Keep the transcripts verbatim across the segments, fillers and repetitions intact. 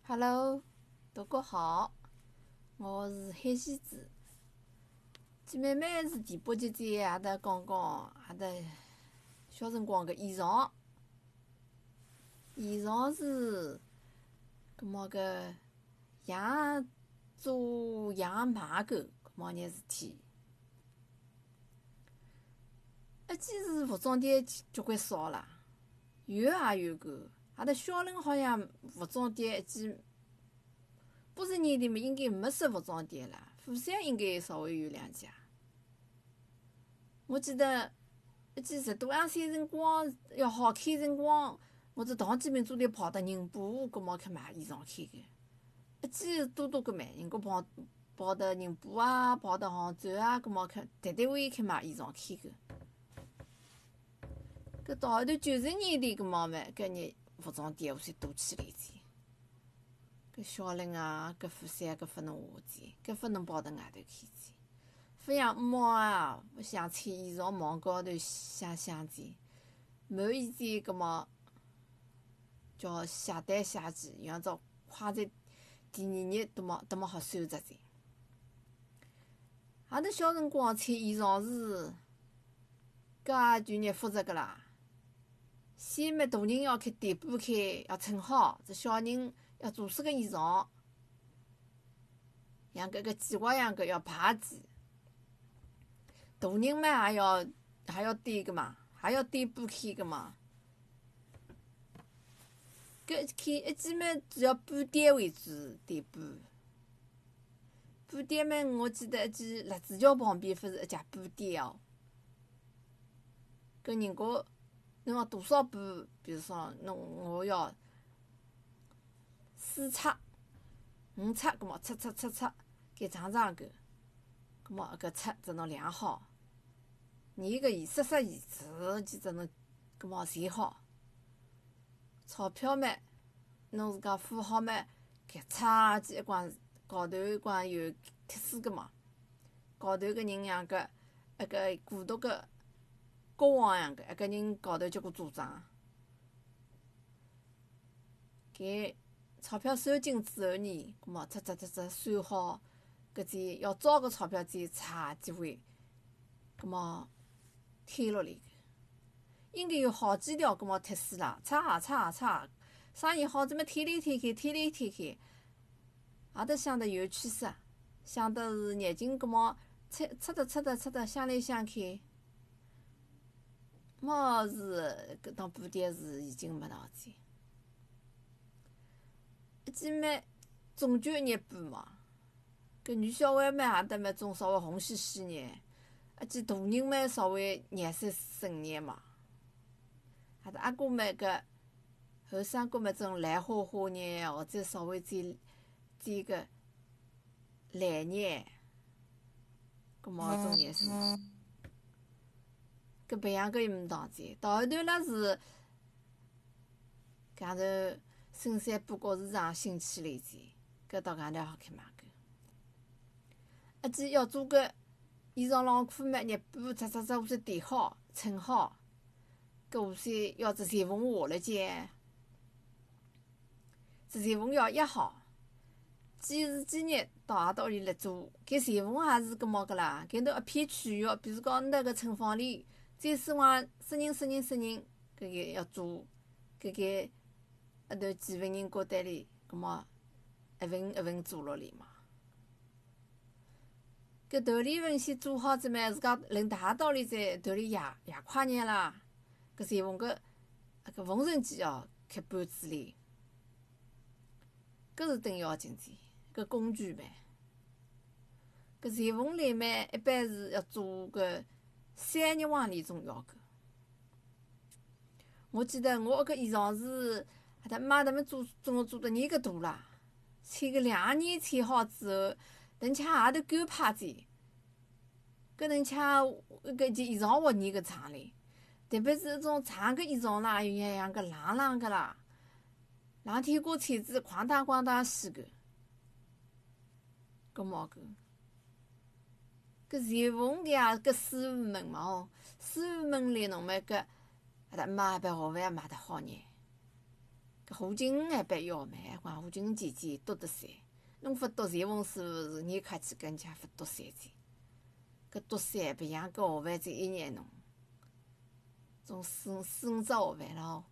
Hello，大家好，我是海西子。姐妹妹是前八节子也得讲讲，也得小辰光个衣裳。衣裳是，搿么个养做养马狗搿么件事体。一记是服装店交关少啦，有也有个，阿拉小人好像服装店一记。八十年代嘛，应该没设服装店啦。富山应该稍微有两家。我记得一记十多两岁辰光，要好开辰光，我只堂姐妹做得跑到宁波，搿么去买衣裳开个。一记多多个蛮，人家跑跑到宁波啊，跑到杭州啊，搿么去单单位去买衣裳开个。搿到后头九十年代搿么嘛，搿眼服装店我才多起来子。搿小人啊，搿副衫搿副侬下子，搿副侬跑到外头去子。副样猫啊，勿想穿衣裳网高头想想子，满意子搿么叫下单下机，像照快在第二日都么都么好收着子。阿拉小辰光穿衣裳是介就热复杂个啦。先嘛大人要开底部开，要称好，这小人要做色个衣裳，像搿个计划样个要排子。大人嘛也要还要对个嘛，还要对补开个嘛。搿开一记嘛主要补点为主，对补。补点嘛，我记得一记辣子桥旁边勿是一家补点哦。搿人家侬要多少补？比如说侬我要四尺、五尺，搿么尺尺尺尺，搿长长个，搿么搿尺只侬量好。你个颜色色颜色去只侬搿么裁好。钞票嘛，侬自家付好嘛，搿差几一光高头一光有贴纸个嘛，高头个人像个一个古董个国王样个，一个人高头结果做账。搿钞票收进之后呢，搿么擦擦擦擦算好，搿再要招个钞票再擦几回，搿么贴落来个。应该有好几条搿么贴纸啦，擦擦擦，生意好怎么贴来贴去，贴来贴去，也得想得有气势，想得是眼睛搿么擦擦得擦得擦得想来想去，么是搿当补点是已经没脑子。一记嘛，终究一日补嘛，搿女小孩嘛也得嘛种稍微红兮兮眼，一记大人嘛稍微颜色深眼嘛。阿拉阿哥嘛搿后生哥嘛种蓝花花眼，或者稍微再再个蓝眼，搿么种颜色。搿培养搿又没当子，到后头啦是搿样头深山布告市场兴起来子，搿到搿样头好开买搿。一记要做个衣裳浪裤嘛，日布擦擦擦，下头对好称好。搿下头要只裁缝下了间，只裁缝要压好，几时几日到何道里来做？搿裁缝也是搿么个啦，搿头一片区域，比如讲侬辣搿称房里，再希望十人十人十人，搿个要做，搿个一头几份人交单里，搿么一份一份做落来嘛。搿头里份先做好之嘛，自家轮大道理再头里压压快眼啦。搿裁缝搿搿缝纫机哦，开板子里，搿是等要紧的，搿工具嘛。搿裁缝来嘛，一般是要做个三日往里种要求。我记得我搿衣裳是阿搭妈他们做总共做得年个大啦，穿个两年穿好之后，等且也头够派子，搿能且搿件衣裳活年个长唻。特别是种长个衣裳啦，有像像个浪浪个啦，浪天歌穿子哐当哐当死个，搿么个，搿裁缝个呀，搿师傅们嘛哦，师傅们来侬嘛搿，阿拉妈一般学饭也买得好眼。 搿胡琴还般要慢，讲胡琴姐姐读得三，侬勿读禅文书是年客气，更加勿读三字。搿读三白相搿学范只一眼侬，种四四五只学范咯，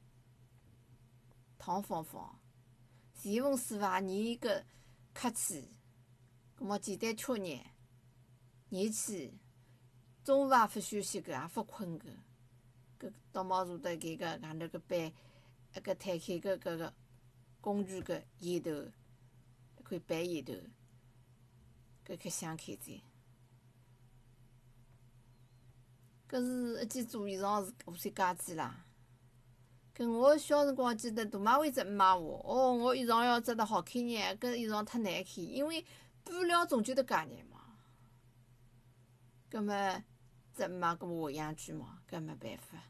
趟放放。禅文书伐，念搿客气，葛末简单吃眼，念去，中午也勿休息个，也勿困个。搿到毛茶的搿个外头搿班，一个摊开个搿个工具个烟头，一块白烟头，搿开香开在。搿是一件做衣裳是无算家具啦。搿我小辰光记得大妈会只骂我，哦，我衣裳要织得好看眼，搿衣裳太难看，因为布料总归得介眼嘛。搿么只妈搿么下养句嘛，搿没办法。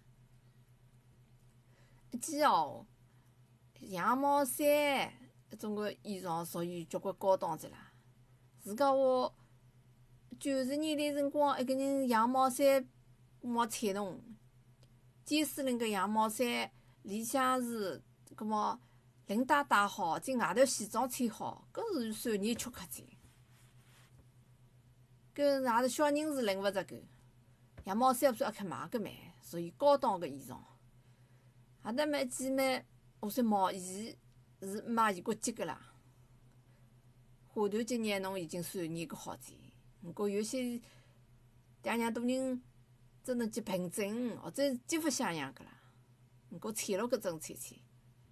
一件哦，羊毛衫搿种个衣裳属于交关高档着啦。自家我九十年代辰光，一个人羊毛衫毛彩侬，尖司令个羊毛衫。里向是，葛末领带带好，进外头西装穿好，搿是算年缺克子。搿外头小人是领勿着搿，羊毛衫算阿克买个蛮，属于高档个衣裳。阿搭么几么，我算毛衣是买异国籍个啦。花团今年侬已经算年个好子，不过有些爹娘大人真的去凭证，或者肌肤像样个啦。毋过穿了搿种穿穿，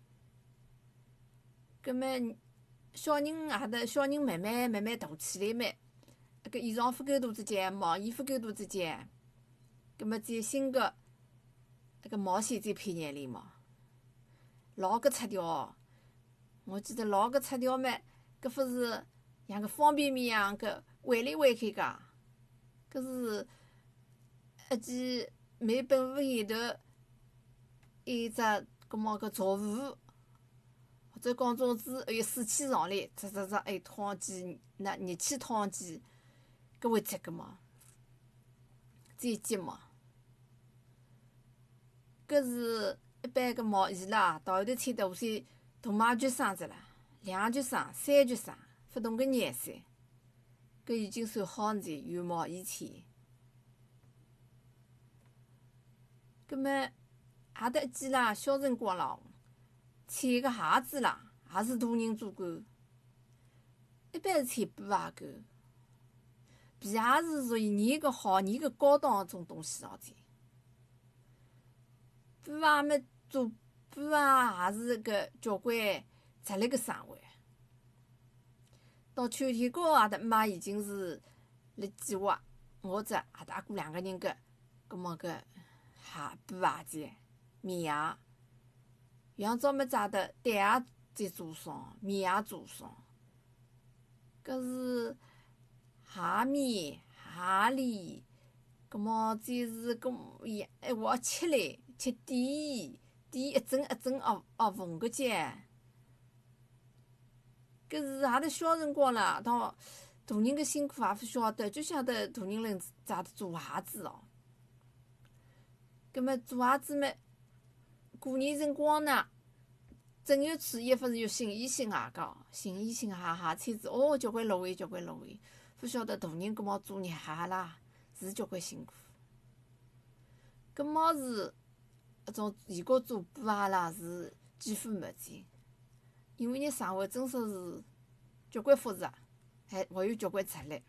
葛末小人也得小人慢慢慢慢大起来嘛，搿衣裳分够大之间，毛衣分够大之间，葛末再新个搿个毛线再配眼里嘛，老搿擦条，我记得老搿擦条嘛，搿不是像个方便面一样搿弯来弯去个，搿是一件美本无前头。一只搿么搿罩服，或者讲总之还有水气上来，只只只还有烫机，那热气烫机，搿会织个嘛，再接嘛。搿是一般个毛衣啦，到后头穿得无算大码卷衫子啦，两卷衫、三卷衫，勿同个颜色，搿已经算好穿，有毛衣穿。葛末。也得一件啦，小辰光咯，穿个鞋子啦，也是大人做惯。一般是穿布鞋狗，皮鞋是属于年个好、年个高档个种东西哦。穿布鞋么做布鞋也是个交关着力个生活。到秋天高也得买已经是来计划，我只阿大哥两个人个，葛么个鞋布鞋子。棉鞋，像早么早的单鞋再做双，棉鞋做双。搿是鞋面、鞋里，葛末再是搿一一划切来切底，底一针一针压压缝个节。搿是也得小辰光啦，到大人个辛苦也勿晓得，就晓得大人人咋的做鞋子哦。葛末做鞋子么？过年辰光呢，正月初一勿是有新衣新鞋个，新衣新鞋鞋穿子哦，交关落位，交关落位。勿晓得大人搿么做热鞋啦，是交关辛苦。搿么是一种异国做布鞋啦，是几乎没见，因为热生活真说是交关复杂，还还有交关出力。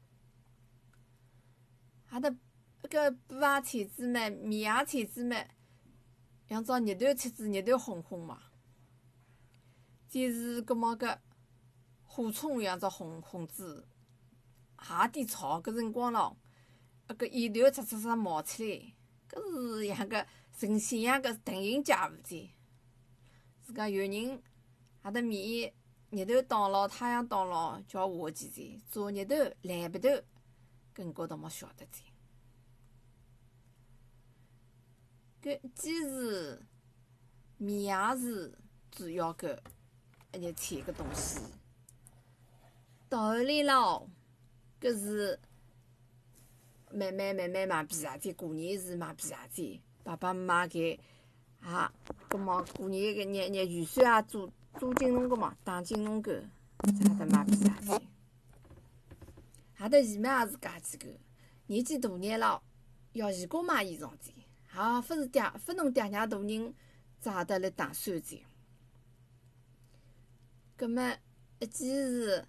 还得搿个布鞋材质嘛，棉鞋材质嘛。像照热头车子，热头红红嘛，再是搿么个火葱样只红红子，鞋底草搿辰光咯，搿个烟头唰唰唰冒出来，搿是像个神仙样个腾云驾雾的。自家有人也得面热头挡牢，太阳挡牢，叫下几层，早热头、蓝白头，搿高头没晓得的。搿既是棉鞋是主要个一日穿个东西，到后来咯，搿是慢慢慢慢买皮鞋子，过年是买皮鞋子，爸爸妈妈给啊，葛末过年个热热预算也做做进侬个嘛，打进侬个，才得买披萨去。哈头姨妈也是家几个，年纪大眼了，要全国买衣裳去，也勿是爹，勿侬爹娘大人咋得来打算去？葛末一记是，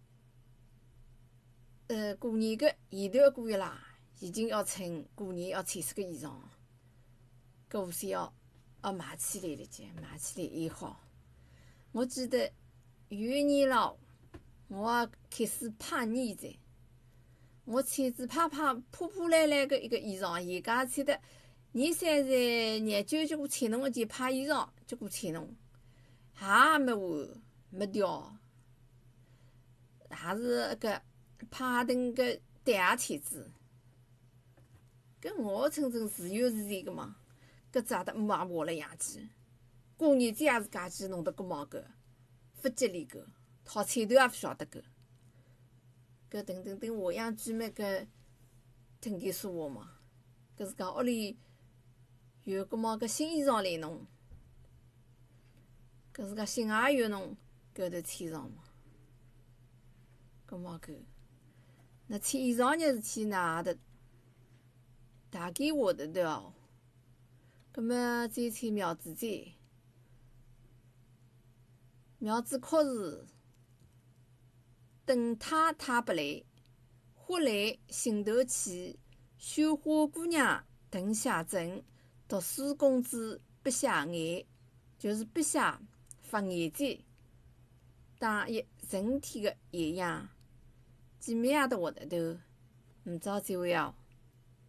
呃，过年个前头个月啦，已经要趁过年要穿这个衣裳，搿无线要要买起来了去，买起来还好。我记得有一年咯，我也开始叛逆者。我穿子啪啪破破烂烂个一个衣裳，伊家穿得年三十廿九就过穿侬个件破衣裳，就过穿侬，鞋也没换，没掉，也是个帕顿个单鞋穿子。搿我称称自由自在个嘛，搿只得摸也摸了样去。过日子也是家己弄得搿毛个，不吉利个，讨彩头也勿晓得个。搿等等等下样句末搿听见说话嘛，搿是讲屋里有搿么搿新衣裳来弄，搿是讲新鞋有侬搿头穿上嘛。搿么搿那穿衣裳日事体呢也得大概会得对哦。搿么再穿苗子节，苗子考试。等太太不来，花来心头起。绣花姑娘等下针，读书公子不下眼，就是不下发眼睛。打一整天的夜夜，见面也得活得头，明朝再会哦。